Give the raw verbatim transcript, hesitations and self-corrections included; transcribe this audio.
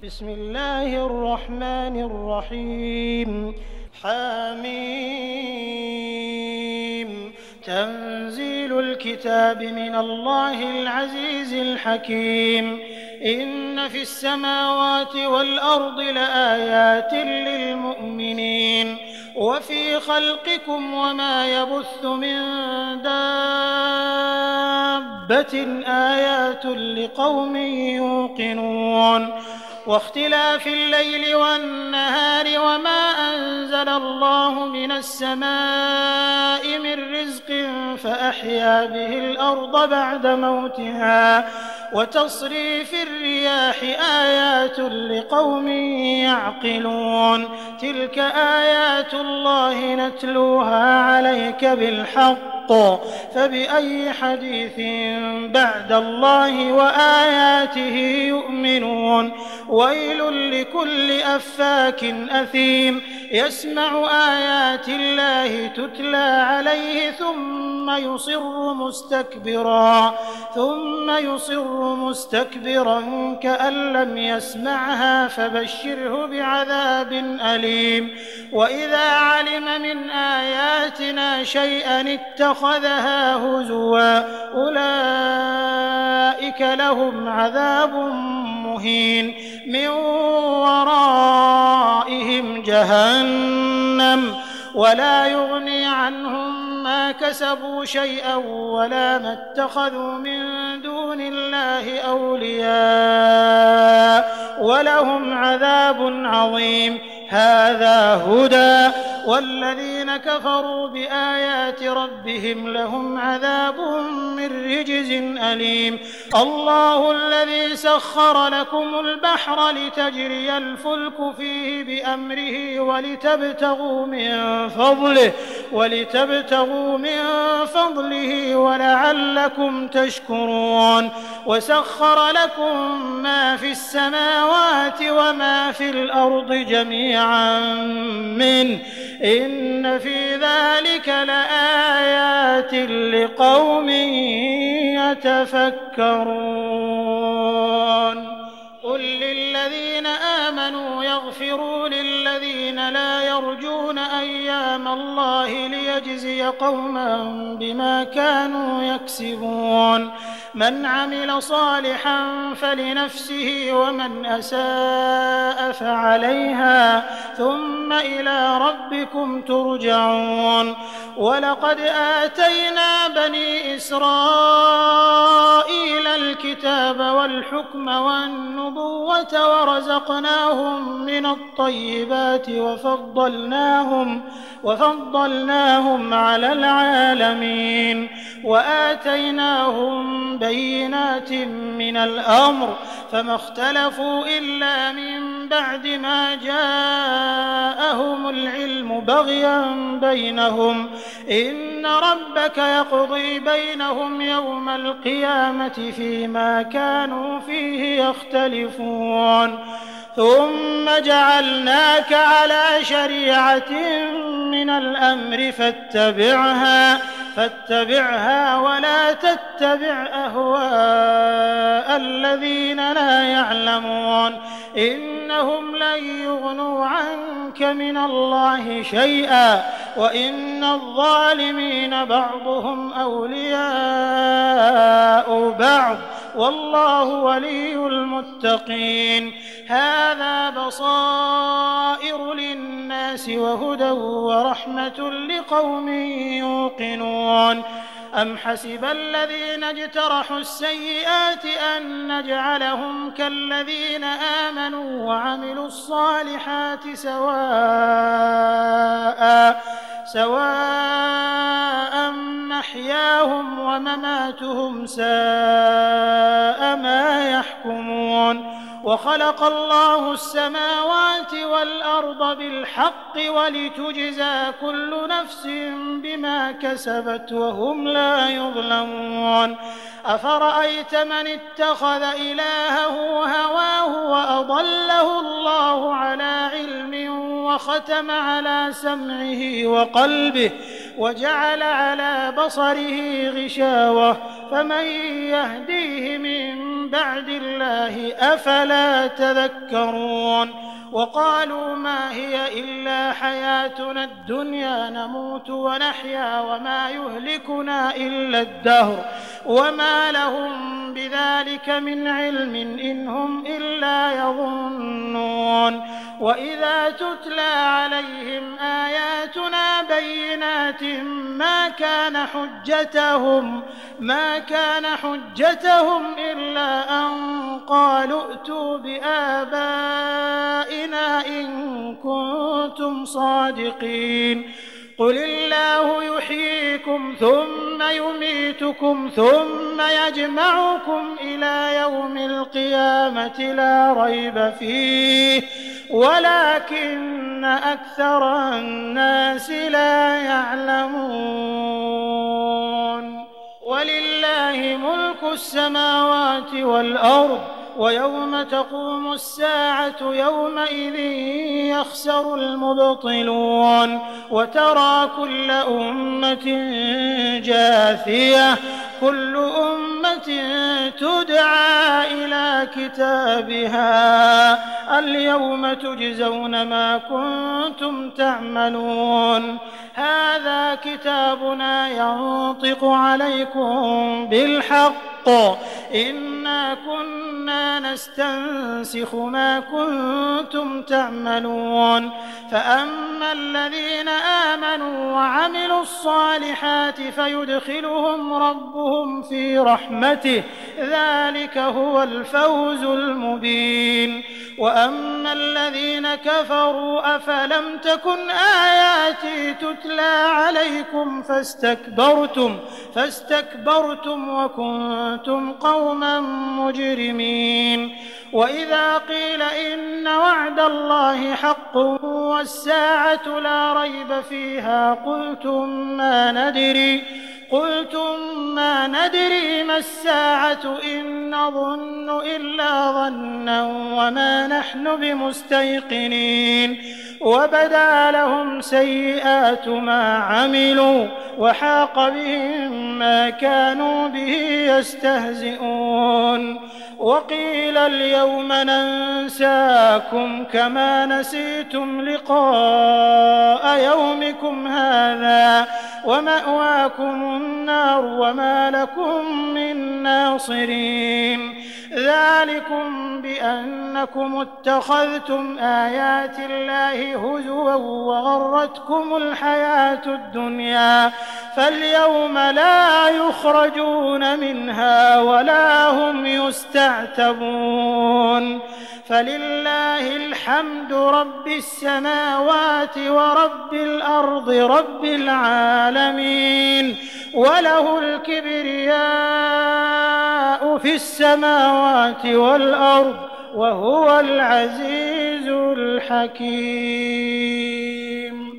بسم الله الرحمن الرحيم حميم تنزيل الكتاب من الله العزيز الحكيم إن في السماوات والأرض لآيات للمؤمنين وفي خلقكم وما يبث من دابة آيات لقوم يوقنون واختلاف الليل والنهار وما أنزل الله من السماء من رزق فأحيا به الأرض بعد موتها وتصريف الرياح آيات لقوم يعقلون تلك آيات الله نتلوها عليك بالحق فبأي حديث بعد الله وآياته يؤمنون ويل لكل أفاك أثيم يسمع آيات الله تتلى عليه ثم يصر مستكبرا ثم يصر مستكبرا كأن لم يسمعها فبشره بعذاب أليم وإذا علم من آياتنا شيئا اتخذها هزوا أولئك لهم عذاب مهين من ورائهم جهنم ولا يغني عنهم ما كسبوا شيئا ولا ما اتخذوا من دون الله أولياء ولهم عذاب عظيم هذا هدى والذين كفروا بآيات ربهم لهم عذاب من رجز أليم الله الذي سخر لكم البحر لتجري الفلك فيه بأمره ولتبتغوا من فضله ولتبتغوا من فضله ولعلكم تشكرون وسخر لكم ما في السماوات وما في الأرض جميعا منه إن في ذلك لآيات لقوم يتفكرون قل للذين آمنوا يغفروا للذين لا يرجون أيام الله ليجزي قوما بما كانوا يكسبون من عمل صالحا فلنفسه ومن أساء فعليها ثم إلى ربكم ترجعون ولقد آتينا بني إسرائيل الكتاب والحكم والنبوة ورزقناهم من الطيبات وفضلناهم وفضلناهم على العالمين وآتيناهم بينات من الأمر فما اختلفوا إلا من بعد ما جاءهم العلم بغيا بينهم إن ربك يقضي بينهم يوم القيامة فيما كانوا فيه يختلفون ثم جعلناك على شريعة من الأمر فاتبعها فاتبعها ولا تتبع أهواء الذين لا يعلمون إنهم لن يغنوا عنك من الله شيئا وإن الظالمين بعضهم أولياء بعض والله ولي المتقين هذا بصائر للناس وهدى ورحمة لقوم يوقنون أم حسب الذين اجترحوا السيئات أن نجعلهم كالذين آمنوا وعملوا الصالحات سواء سواء محياهم ومماتهم ساء ما يحكمون وخلق الله السماوات والأرض بالحق ولتجزى كل نفس بما كسبت وهم لا يظلمون أفرأيت من اتخذ إلهه هواه وأضله الله على علم وختم على سمعه وقلبه وجعل على بصره غشاوة فمن يهديه من بعد الله أفلا تذكرون وقالوا ما هي إلا حياتنا الدنيا نموت ونحيا وما يهلكنا إلا الدهر وما لهم بذلك من علم إن هم إلا يظنون وإذا تتلى عليهم آياتنا بينات ما كان حجتهم ما كان حجتهم إلا أن قالوا ائتوا بآبائنا إن كنتم صادقين قل الله يحييكم ثم يميتكم ثم يجمعكم إلى يوم القيامة لا ريب فيه ولكن أكثر الناس لا يعلمون ولله ملك السماوات والأرض ويوم تقوم الساعة يومئذ يخسر المبطلون وترى كل أمة جاثية كل أمة تدعى إلى كتابها اليوم تجزون ما كنتم تعملون هذا كتابنا ينطق عليكم بالحق إنا كنا نستنسخ ما كنتم تعملون فأما الذين آمنوا وعملوا الصالحات فيدخلهم ربهم في رحمته ذلك هو الفوز المبين وأما الذين كفروا أفلم تكن آياتي تتلى عليكم فاستكبرتم فاستكبرتم وكنتم قوما مجرمين وإذا قيل إن وعد الله حق والساعة لا ريب فيها قلتم ما ندري قلتم ما ندري ما الساعة إن نظن إلا ظنا وما نحن بمستيقنين وبدا لهم سيئات ما عملوا وحاق بهم ما كانوا به يستهزئون وقيل اليوم ننساكم كما نسيتم لقاء يومكم هذا ومأواكم النار وما لكم من ناصرين ذلكم بأنكم اتخذتم آيات الله هزوا وغرتكم الحياة الدنيا فاليوم لا يخرجون منها ولا هم يستعتبون فلله الحمد رب السماوات ورب الأرض رب العالمين وله الكبرياء في السماوات والأرض وهو العزيز الحكيم